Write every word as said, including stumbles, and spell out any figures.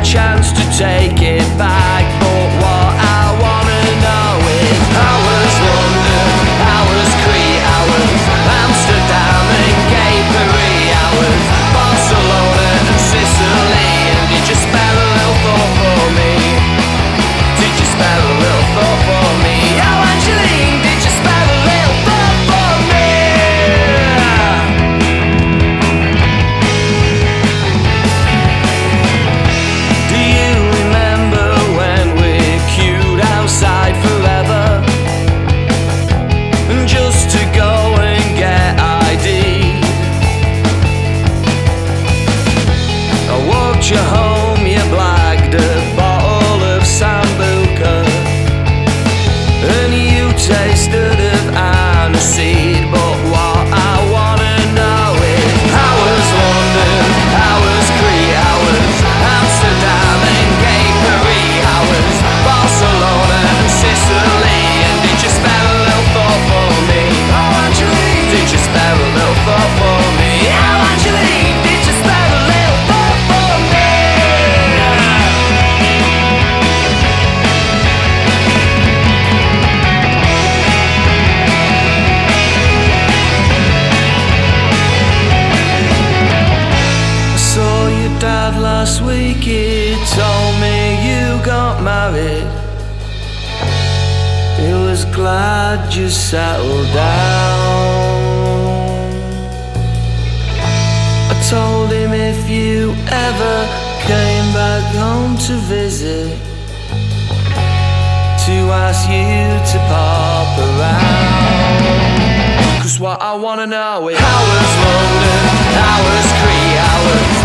chance to take it back, but what I wanna know is how was London, how was Crete, how was Amsterdam and Gay Paris, how was Barcelona and Sicily, and did you spare a little thought for me? Did you spare a little thought for me? Oh Angeline, did you spare a little thought for me? Do you remember when we queued outside forever, just to go and get I D? I walked you home, you blagged a bottle of Sambuca, and you tasted of aniseed. But what I wanna know is how was London, how was Crete, how was Amsterdam and Gay Paris, how was Barcelona and Sicily, and did you spare a little thought for me? Oh Angeline, did you spare a little thought for me? Oh Angeline, did you spare a little thought for me? I saw your dad last week, he told me you got married. He was glad you settled down. I told him if you ever came back home to visit, to ask you to pop around. Cause what I wanna know is how was London, how was Crete, how was